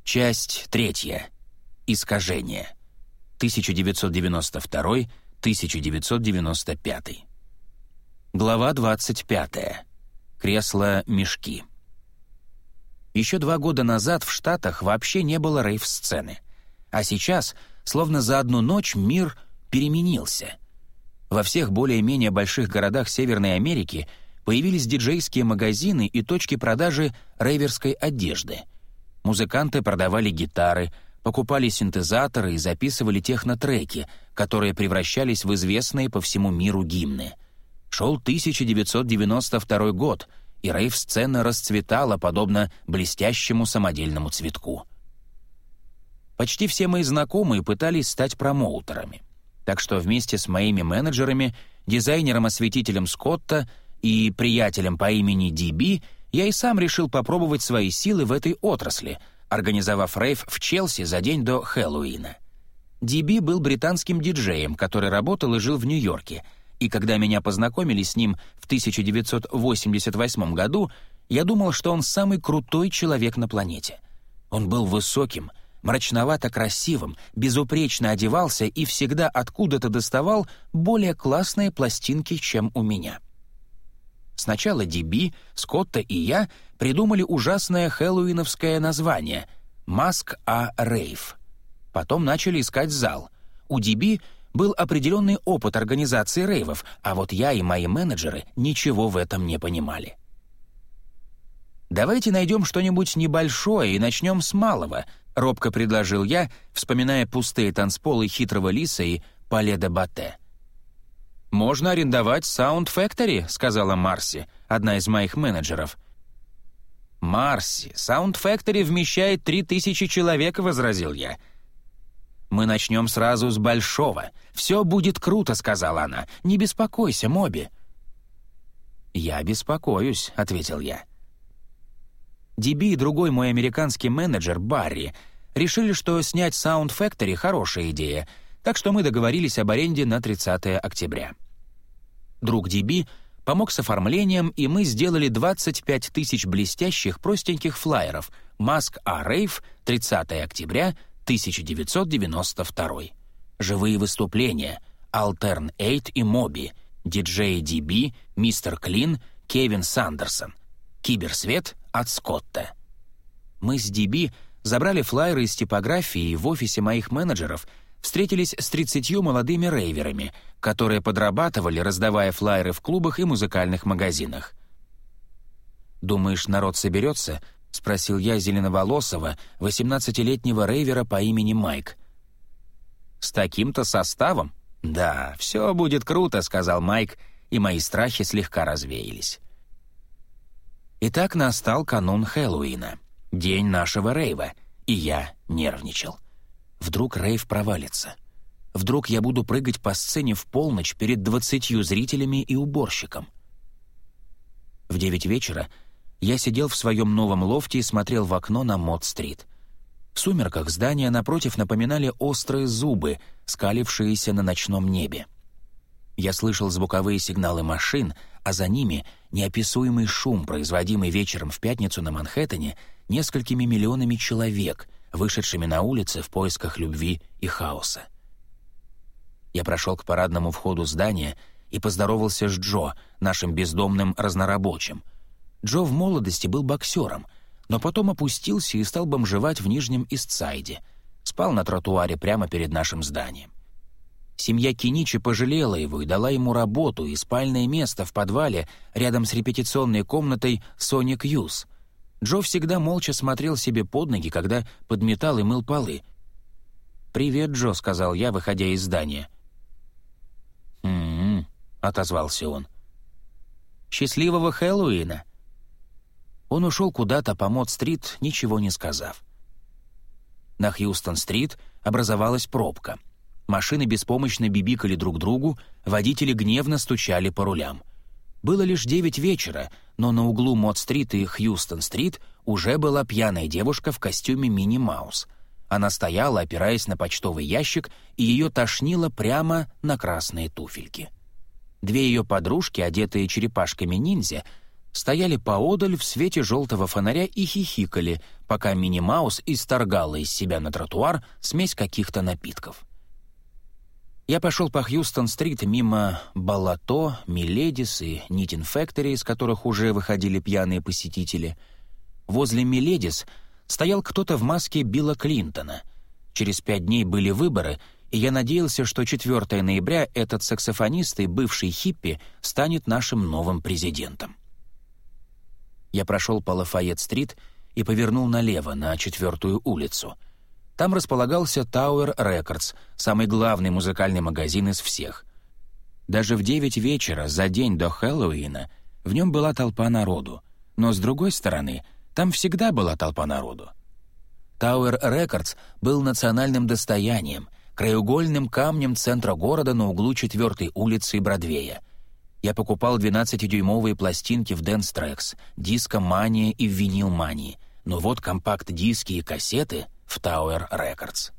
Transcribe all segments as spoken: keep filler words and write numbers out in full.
Часть третья. Искажение. тысяча девятьсот девяносто второй — тысяча девятьсот девяносто пятый. Глава двадцать пятая. Кресла-мешки. Еще два года назад в Штатах вообще не было рейв-сцены. А сейчас, словно за одну ночь, мир переменился. Во всех более-менее больших городах Северной Америки появились диджейские магазины и точки продажи рейверской одежды. Музыканты продавали гитары, покупали синтезаторы и записывали технотреки, которые превращались в известные по всему миру гимны. Шел тысяча девятьсот девяносто второй год, и рейв-сцена расцветала, подобно блестящему самодельному цветку. Почти все мои знакомые пытались стать промоутерами. Так что вместе с моими менеджерами, дизайнером-осветителем Скотта и приятелем по имени Ди Би я и сам решил попробовать свои силы в этой отрасли, организовав рейв в Челси за день до Хэллоуина. Ди Би был британским диджеем, который работал и жил в Нью-Йорке, и когда меня познакомили с ним в тысяча девятьсот восемьдесят восьмом году, я думал, что он самый крутой человек на планете. Он был высоким, мрачновато красивым, безупречно одевался и всегда откуда-то доставал более классные пластинки, чем у меня. Сначала Ди Би, Скотта и я придумали ужасное хэллоуиновское название «Маск а Рейв». Потом начали искать зал. У Ди Би был определенный опыт организации рейвов, а вот я и мои менеджеры ничего в этом не понимали. «Давайте найдем что-нибудь небольшое и начнем с малого», — робко предложил я, вспоминая пустые танцполы Хитрого Лиса и Пале де Батте. «Можно арендовать Sound Factory», — сказала Марси, одна из моих менеджеров. «Марси, Sound Factory вмещает три тысячи человек», — возразил я. «Мы начнем сразу с большого. Все будет круто», — сказала она. «Не беспокойся, Моби». «Я беспокоюсь», — ответил я. Ди Би и другой мой американский менеджер, Барри, решили, что снять Sound Factory — хорошая идея, так что мы договорились об аренде на тридцатое октября. Друг Ди Би помог с оформлением, и мы сделали двадцать пять тысяч блестящих простеньких флаеров «Маск а Рейв, тридцатое октября, тысяча девятьсот девяносто второй. Живые выступления, Алтерн Эйт и Моби, диджей Ди Би, Мистер Клин, Кевин Сандерсон, Киберсвет от Скотта. Мы с Ди Би забрали флаеры из типографии и в офисе моих менеджеров встретились с тридцатью молодыми рейверами, которые подрабатывали, раздавая флаеры в клубах и музыкальных магазинах. «Думаешь, народ соберется?» — спросил я зеленоволосого, восемнадцатилетнего рейвера по имени Майк. «С таким-то составом? Да, все будет круто», — сказал Майк, и мои страхи слегка развеялись. Итак, настал канун Хэллоуина, день нашего рейва, и я нервничал. Вдруг рейв провалится. Вдруг я буду прыгать по сцене в полночь перед двадцатью зрителями и уборщиком. В девять вечера я сидел в своем новом лофте и смотрел в окно на Мод-стрит. В сумерках здания напротив напоминали острые зубы, скалившиеся на ночном небе. Я слышал звуковые сигналы машин, а за ними неописуемый шум, производимый вечером в пятницу на Манхэттене несколькими миллионами человек, вышедшими на улицы в поисках любви и хаоса. Я прошел к парадному входу здания и поздоровался с Джо, нашим бездомным разнорабочим. Джо в молодости был боксером, но потом опустился и стал бомжевать в Нижнем Истсайде. Спал на тротуаре прямо перед нашим зданием. Семья Киничи пожалела его и дала ему работу и спальное место в подвале рядом с репетиционной комнатой Sonic Youth. Джо всегда молча смотрел себе под ноги, когда подметал и мыл полы. «Привет, Джо», — сказал я, выходя из здания. «М-м-м», — отозвался он. «Счастливого Хэллоуина». Он ушел куда-то по Мод-стрит, ничего не сказав. На Хьюстон-стрит образовалась пробка. Машины беспомощно бибикали друг другу, водители гневно стучали по рулям. Было лишь девять вечера, но на углу Мод-стрит и Хьюстон-стрит уже была пьяная девушка в костюме Мини Маус. Она стояла, опираясь на почтовый ящик, и ее тошнило прямо на красные туфельки. Две ее подружки, одетые черепашками-ниндзя, стояли поодаль в свете желтого фонаря и хихикали, пока Минни Маус исторгала из себя на тротуар смесь каких-то напитков. Я пошел по Хьюстон-стрит мимо Балато, Миледис и Нитин Фэктори, из которых уже выходили пьяные посетители. Возле Миледис стоял кто-то в маске Билла Клинтона. Через пять дней были выборы, и я надеялся, что четвёртого ноября этот саксофонист и бывший хиппи станет нашим новым президентом. Я прошел по Лафайет-стрит и повернул налево, на четвёртую улицу. Там располагался Tower Records, самый главный музыкальный магазин из всех. Даже в девять вечера, за день до Хэллоуина, в нем была толпа народу. Но, с другой стороны, там всегда была толпа народу. Tower Records был национальным достоянием, краеугольным камнем центра города на углу четвёртой улицы и Бродвея. Я покупал двенадцатидюймовые пластинки в Dance Tracks, Диско-Мания и в Винил-Мании, но вот компакт-диски и кассеты в Tower Records.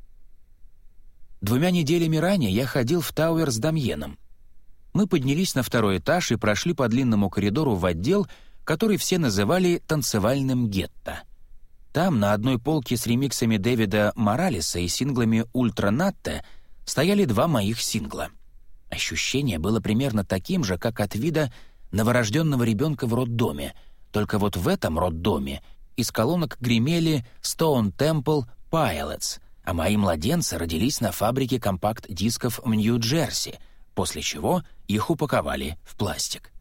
Двумя неделями ранее я ходил в Tower с Дамьеном. Мы поднялись на второй этаж и прошли по длинному коридору в отдел, который все называли «танцевальным гетто». Там, на одной полке с ремиксами Дэвида Моралеса и синглами «Ультра Натте», стояли два моих сингла. Ощущение было примерно таким же, как от вида новорожденного ребенка в роддоме, только вот в этом роддоме из колонок гремели Stone Temple Pilots, а мои младенцы родились на фабрике компакт-дисков в Нью-Джерси, после чего их упаковали в пластик.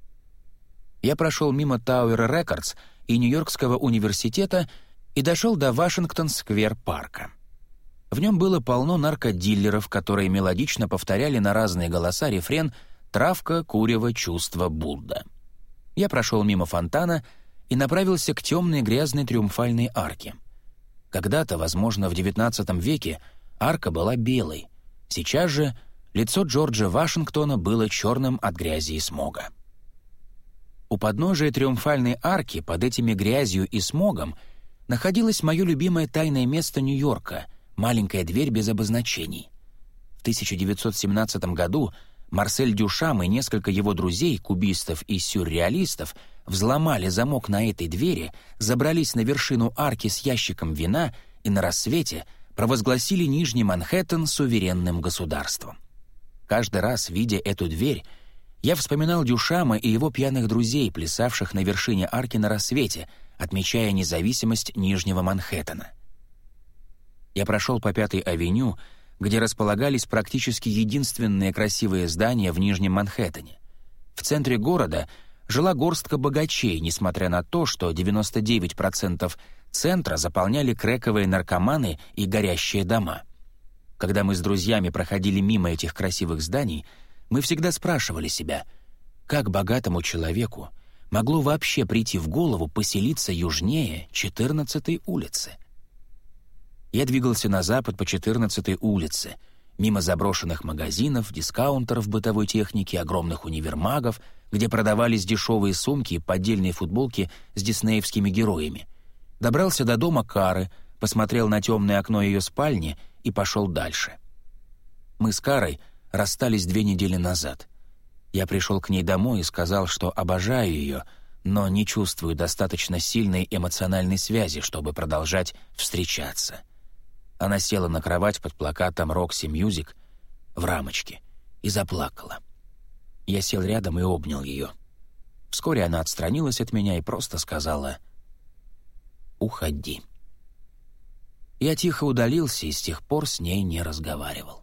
Я прошел мимо Tower Records и Нью-Йоркского университета и дошел до Вашингтон-сквер-парка. В нем было полно наркодиллеров, которые мелодично повторяли на разные голоса рефрен «Травка, курево, чувство, Будда». Я прошел мимо фонтана и направился к темной грязной триумфальной арке. Когда-то, возможно, в девятнадцатом веке арка была белой. Сейчас же лицо Джорджа Вашингтона было черным от грязи и смога. У подножия триумфальной арки, под этими грязью и смогом, находилось мое любимое тайное место Нью-Йорка — маленькая дверь без обозначений. В тысяча девятьсот семнадцатом году Марсель Дюшам и несколько его друзей, кубистов и сюрреалистов, взломали замок на этой двери, забрались на вершину арки с ящиком вина и на рассвете провозгласили Нижний Манхэттен суверенным государством. Каждый раз, видя эту дверь, я вспоминал Дюшама и его пьяных друзей, плясавших на вершине арки на рассвете, отмечая независимость Нижнего Манхэттена. Я прошел по Пятой авеню, где располагались практически единственные красивые здания в Нижнем Манхэттене. В центре города жила горстка богачей, несмотря на то, что девяносто девять процентов центра заполняли крэковые наркоманы и горящие дома. Когда мы с друзьями проходили мимо этих красивых зданий, мы всегда спрашивали себя, как богатому человеку могло вообще прийти в голову поселиться южнее четырнадцатой улицы. Я двигался на запад по четырнадцатой улице, мимо заброшенных магазинов, дискаунтеров бытовой техники, огромных универмагов, где продавались дешевые сумки и поддельные футболки с диснеевскими героями. Добрался до дома Кары, посмотрел на темное окно ее спальни и пошел дальше. Мы с Карой расстались две недели назад. Я пришел к ней домой и сказал, что обожаю ее, но не чувствую достаточно сильной эмоциональной связи, чтобы продолжать встречаться. Она села на кровать под плакатом «Roxy Music» в рамочке и заплакала. Я сел рядом и обнял ее. Вскоре она отстранилась от меня и просто сказала «Уходи». Я тихо удалился и с тех пор с ней не разговаривал.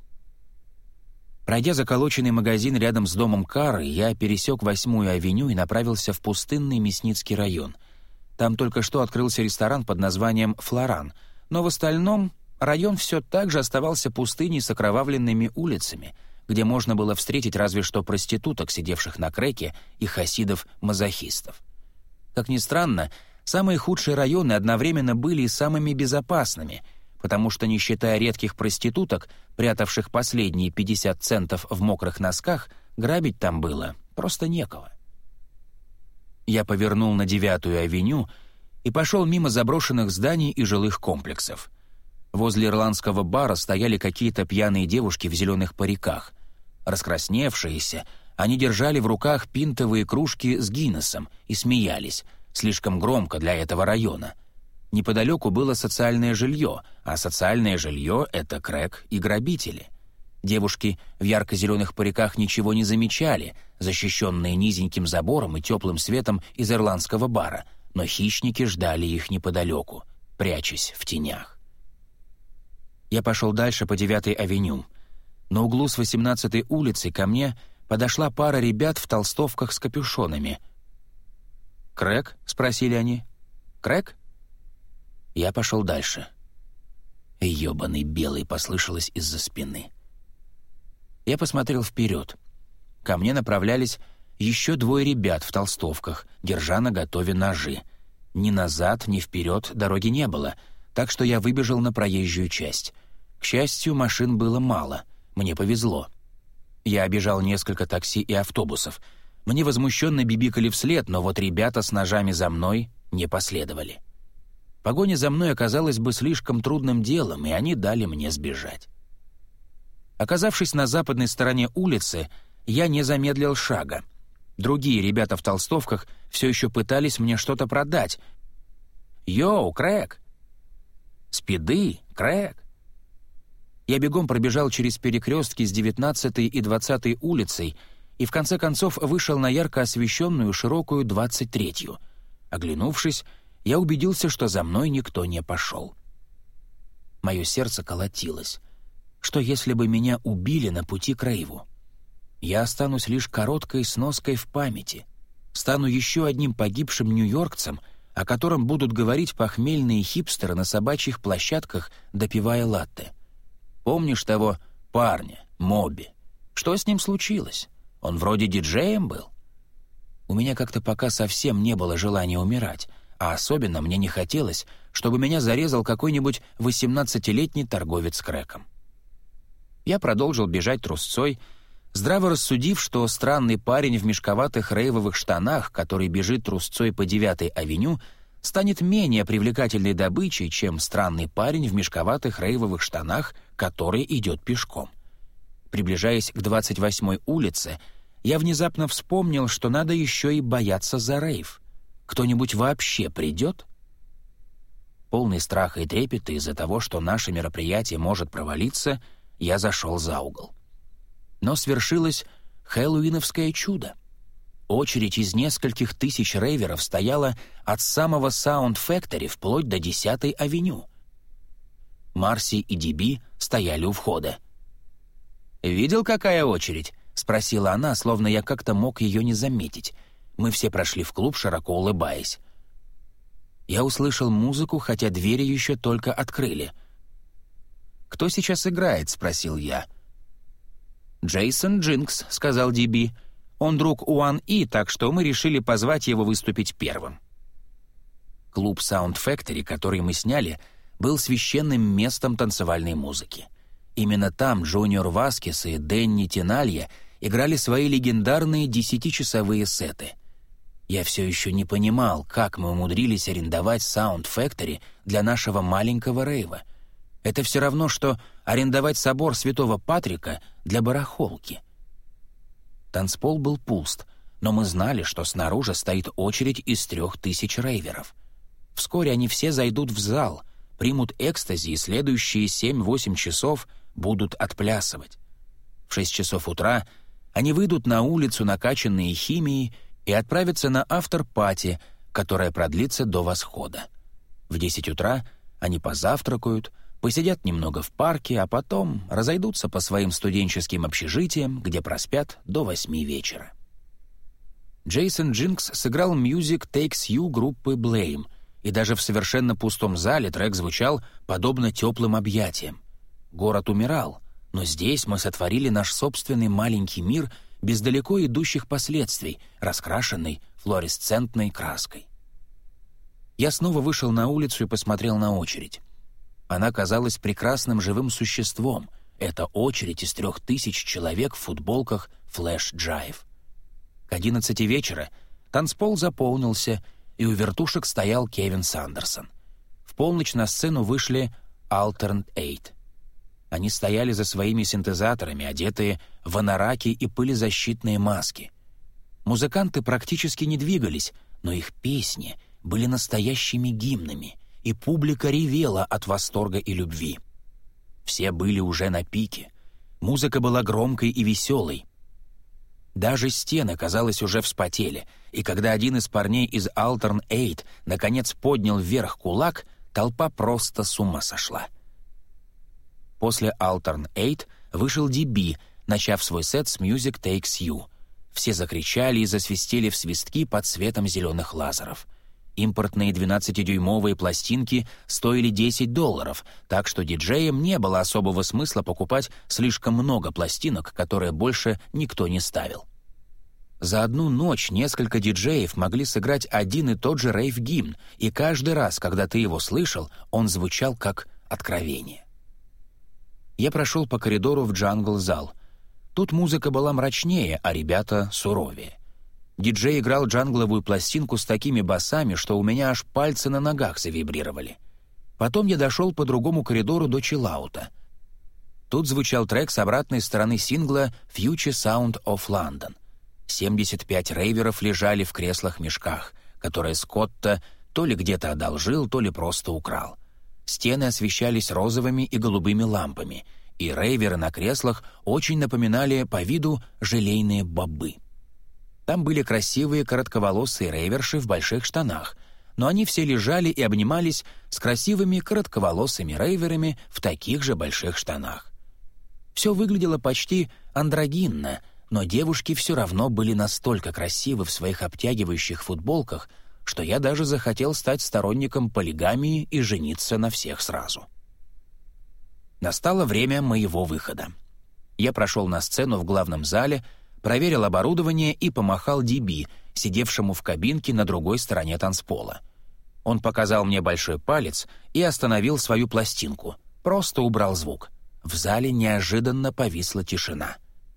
Пройдя заколоченный магазин рядом с домом Кары, я пересек Восьмую авеню и направился в пустынный Мясницкий район. Там только что открылся ресторан под названием «Флоран», но в остальном район все так же оставался пустыней с окровавленными улицами, где можно было встретить разве что проституток, сидевших на крэке, и хасидов-мазохистов. Как ни странно, самые худшие районы одновременно были и самыми безопасными, потому что, не считая редких проституток, прятавших последние пятьдесят центов в мокрых носках, грабить там было просто некого. Я повернул на Девятую авеню и пошел мимо заброшенных зданий и жилых комплексов. Возле ирландского бара стояли какие-то пьяные девушки в зеленых париках. Раскрасневшиеся, Они держали в руках пинтовые кружки с Гиннесом и смеялись, слишком громко для этого района. Неподалеку было социальное жилье, а социальное жилье — это крэк и грабители. Девушки в ярко-зеленых париках ничего не замечали, защищенные низеньким забором и теплым светом из ирландского бара, но хищники ждали их неподалеку, прячась в тенях. Я пошел дальше по девятой авеню. На углу с восемнадцатой улицей ко мне подошла пара ребят в толстовках с капюшонами. «Крэк?» — спросили они. «Крэк?» Я пошел дальше. «Ёбаный белый!» — послышалось из-за спины. Я посмотрел вперед. Ко мне направлялись еще двое ребят в толстовках, держа наготове ножи. Ни назад, ни вперед дороги не было, так что я выбежал на проезжую часть. К счастью, машин было мало. Мне повезло. Я обежал несколько такси и автобусов. Мне возмущенно бибикали вслед, но вот ребята с ножами за мной не последовали. Погоня за мной оказалась бы слишком трудным делом, и они дали мне сбежать. Оказавшись на западной стороне улицы, я не замедлил шага. Другие ребята в толстовках все еще пытались мне что-то продать. «Йоу, Крэк!» «Спиды, Крэк!» Я бегом пробежал через перекрестки с девятнадцатой и двадцатой улицей и в конце концов вышел на ярко освещенную широкую двадцать третью. Оглянувшись, я убедился, что за мной никто не пошел. Мое сердце колотилось. Что если бы меня убили на пути к рейву? Я останусь лишь короткой сноской в памяти. Стану еще одним погибшим нью-йоркцем, о котором будут говорить похмельные хипстеры на собачьих площадках, допивая латте. Помнишь того парня, Моби? Что с ним случилось? Он вроде диджеем был? У меня как-то пока совсем не было желания умирать, а особенно мне не хотелось, чтобы меня зарезал какой-нибудь восемнадцатилетний торговец крэком. Я продолжил бежать трусцой, здраво рассудив, что странный парень в мешковатых рейвовых штанах, который бежит трусцой по девятой авеню, станет менее привлекательной добычей, чем странный парень в мешковатых рейвовых штанах, который идет пешком. Приближаясь к двадцать восьмой улице, я внезапно вспомнил, что надо еще и бояться за рейв. Кто-нибудь вообще придет? Полный страха и трепета из-за того, что наше мероприятие может провалиться, я зашел за угол. Но свершилось хэллоуиновское чудо. Очередь из нескольких тысяч рейверов стояла от самого Sound Factory вплоть до десятой авеню. Марси и Ди Би стояли у входа. «Видел, какая очередь?» — спросила она, словно я как-то мог ее не заметить. Мы все прошли в клуб, широко улыбаясь. Я услышал музыку, хотя двери еще только открыли. «Кто сейчас играет?» — спросил я. «Джейсон Джинкс», — сказал Ди Би. «Он друг Уан И, так что мы решили позвать его выступить первым». Клуб Sound Factory, который мы сняли, был священным местом танцевальной музыки. Именно там Джуниор Васкес и Дэнни Тиналья играли свои легендарные десятичасовые сеты. Я все еще не понимал, как мы умудрились арендовать Sound Factory для нашего маленького рейва. Это все равно, что арендовать собор Святого Патрика для барахолки. Танцпол был пуст, но мы знали, что снаружи стоит очередь из трех тысяч рейверов. Вскоре они все зайдут в зал, примут экстази и следующие семь-восемь часов будут отплясывать. В шесть часов утра они выйдут на улицу, накачанные химией, и отправятся на афтер-пати, которая продлится до восхода. В десять утра они позавтракают, посидят немного в парке, а потом разойдутся по своим студенческим общежитиям, где проспят до восьми вечера. Джейсон Джинкс сыграл «Music Takes You» группы Blame, и даже в совершенно пустом зале трек звучал подобно теплым объятиям. Город умирал, но здесь мы сотворили наш собственный маленький мир без далеко идущих последствий, раскрашенный флуоресцентной краской. Я снова вышел на улицу и посмотрел на очередь. Она казалась прекрасным живым существом. Это очередь из трех тысяч человек в футболках «Flash Jive». К одиннадцати вечера танцпол заполнился, и у вертушек стоял Кевин Сандерсон. В полночь на сцену вышли Alternate Eight. Они стояли за своими синтезаторами, одетые в анараки и пылезащитные маски. Музыканты практически не двигались, но их песни были настоящими гимнами, и публика ревела от восторга и любви. Все были уже на пике. Музыка была громкой и веселой. Даже стены, казалось, уже вспотели, и когда один из парней из Altern Eight наконец поднял вверх кулак, толпа просто с ума сошла. После Altern Eight вышел ди би, начав свой сет с Music Takes You. Все закричали и засвистели в свистки под светом зеленых лазеров. Импортные двенадцатидюймовые пластинки стоили десять долларов, так что диджеям не было особого смысла покупать слишком много пластинок, которые больше никто не ставил. За одну ночь несколько диджеев могли сыграть один и тот же рейв-гимн, и каждый раз, когда ты его слышал, он звучал как откровение. Я прошел по коридору в джангл-зал. Тут музыка была мрачнее, а ребята суровее. Диджей играл джангловую пластинку с такими басами, что у меня аж пальцы на ногах завибрировали. Потом я дошел по другому коридору до чиллаута. Тут звучал трек с обратной стороны сингла «Future Sound of London». семьдесят пять рейверов лежали в креслах-мешках, которые Скотта то ли где-то одолжил, то ли просто украл. Стены освещались розовыми и голубыми лампами, и рейверы на креслах очень напоминали по виду желейные бобы. Там были красивые коротковолосые рейверши в больших штанах, но они все лежали и обнимались с красивыми коротковолосыми рейверами в таких же больших штанах. Все выглядело почти андрогинно, но девушки все равно были настолько красивы в своих обтягивающих футболках, что я даже захотел стать сторонником полигамии и жениться на всех сразу. Настало время моего выхода. Я прошел на сцену в главном зале, проверил оборудование и помахал ди би, сидевшему в кабинке на другой стороне танцпола. Он показал мне большой палец и остановил свою пластинку, просто убрал звук. В зале неожиданно повисла тишина.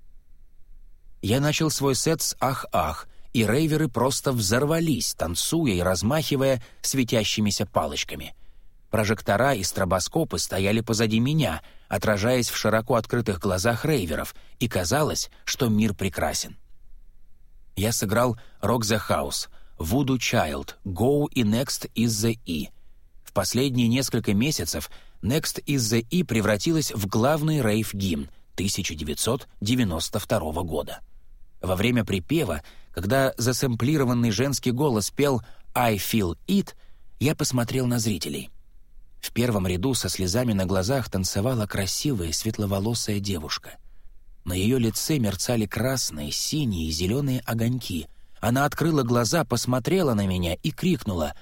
Я начал свой сет с «Ах-ах», и рейверы просто взорвались, танцуя и размахивая светящимися палочками. Прожектора и стробоскопы стояли позади меня, отражаясь в широко открытых глазах рейверов, и казалось, что мир прекрасен. Я сыграл «Rock the House», «Voodoo Child», «Go» и «Next is the E». В последние несколько месяцев «Next is the E» превратилась в главный рейв-гимн тысяча девятьсот девяносто второго года. Во время припева, когда засэмплированный женский голос пел «I feel it», я посмотрел на зрителей. В первом ряду со слезами на глазах танцевала красивая светловолосая девушка. На ее лице мерцали красные, синие и зеленые огоньки. Она открыла глаза, посмотрела на меня и крикнула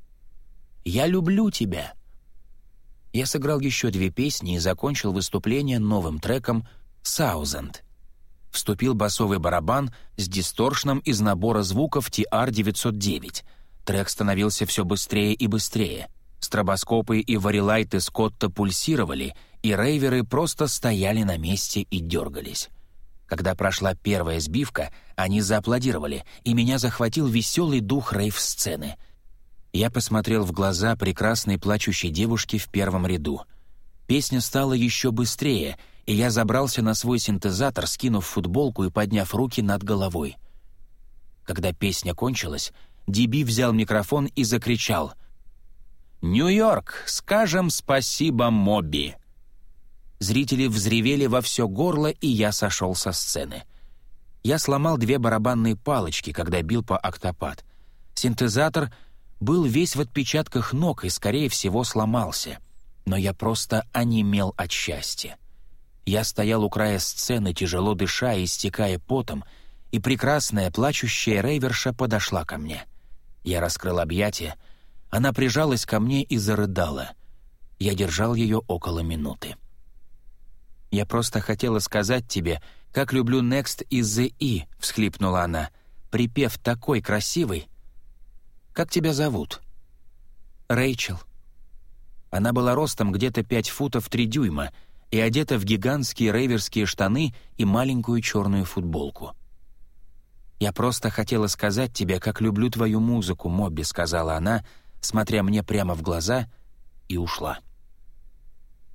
«Я люблю тебя!». Я сыграл еще две песни и закончил выступление новым треком «Thousand». Вступил басовый барабан с дисторшном из набора звуков ти ар девятьсот девять. Трек становился все быстрее и быстрее. Стробоскопы и варилайты Скотта пульсировали, и рейверы просто стояли на месте и дергались. Когда прошла первая сбивка, они зааплодировали, и меня захватил веселый дух рейв-сцены. Я посмотрел в глаза прекрасной плачущей девушки в первом ряду. Песня стала еще быстрее, и я забрался на свой синтезатор, скинув футболку и подняв руки над головой. Когда песня кончилась, ди би взял микрофон и закричал «Нью-Йорк, скажем спасибо Моби!». Зрители взревели во все горло, и я сошел со сцены. Я сломал две барабанные палочки, когда бил по октопад. Синтезатор был весь в отпечатках ног и, скорее всего, сломался. Но я просто онемел от счастья. Я стоял у края сцены, тяжело дыша и истекая потом, и прекрасная плачущая рейверша подошла ко мне. Я раскрыл объятия, она прижалась ко мне и зарыдала. Я держал ее около минуты. «Я просто хотела сказать тебе, как люблю Next is the E», — всхлипнула она. «Припев такой красивый. Как тебя зовут?» «Рэйчел». Она была ростом где-то пять футов три дюйма и одета в гигантские рейверские штаны и маленькую черную футболку. «Я просто хотела сказать тебе, как люблю твою музыку, Мобби», — сказала она, смотря мне прямо в глаза, и ушла.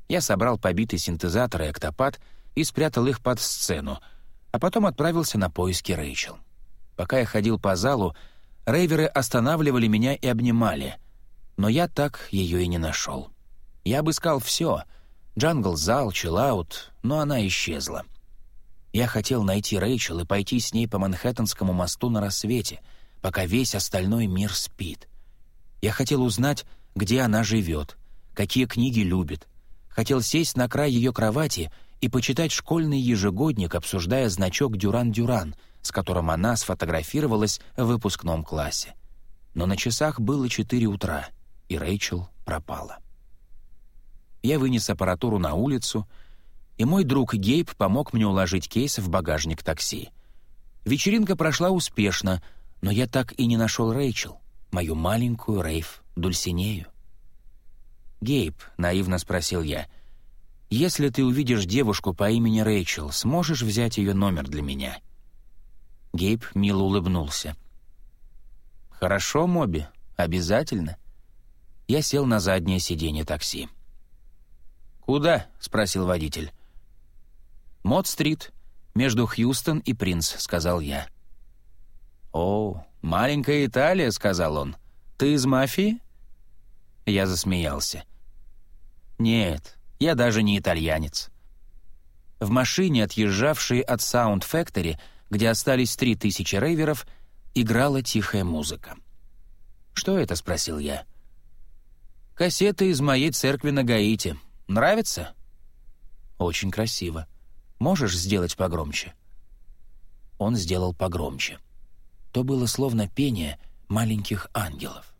Я собрал побитый синтезатор и октопад и спрятал их под сцену, а потом отправился на поиски Рэйчел. Пока я ходил по залу, рейверы останавливали меня и обнимали, но я так ее и не нашел. Я обыскал все — джангл-зал, чиллаут, но она исчезла. Я хотел найти Рэйчел и пойти с ней по Манхэттенскому мосту на рассвете, пока весь остальной мир спит. Я хотел узнать, где она живет, какие книги любит. Хотел сесть на край ее кровати и почитать школьный ежегодник, обсуждая значок «Дюран-Дюран», с которым она сфотографировалась в выпускном классе. Но на часах было четыре утра, и Рэйчел пропала. Я вынес аппаратуру на улицу, и мой друг Гейб помог мне уложить кейс в багажник такси. Вечеринка прошла успешно, но я так и не нашел Рэйчел, мою маленькую рейв-дульсинею. «Гейб», — наивно спросил я, — «если ты увидишь девушку по имени Рэйчел, сможешь взять ее номер для меня?» Гейб мило улыбнулся. «Хорошо, Моби, обязательно». Я сел на заднее сиденье такси. «Куда?» — спросил водитель. «Мод-стрит, между Хьюстон и Принц», — сказал я. «О, маленькая Италия», — сказал он. «Ты из мафии?» Я засмеялся. «Нет, я даже не итальянец». В машине, отъезжавшей от Sound Factory, где остались три тысячи рейверов, играла тихая музыка. «Что это?» — спросил я. «Кассеты из моей церкви на Гаити. Нравится?» «Очень красиво. Можешь сделать погромче?» Он сделал погромче. То было словно пение маленьких ангелов.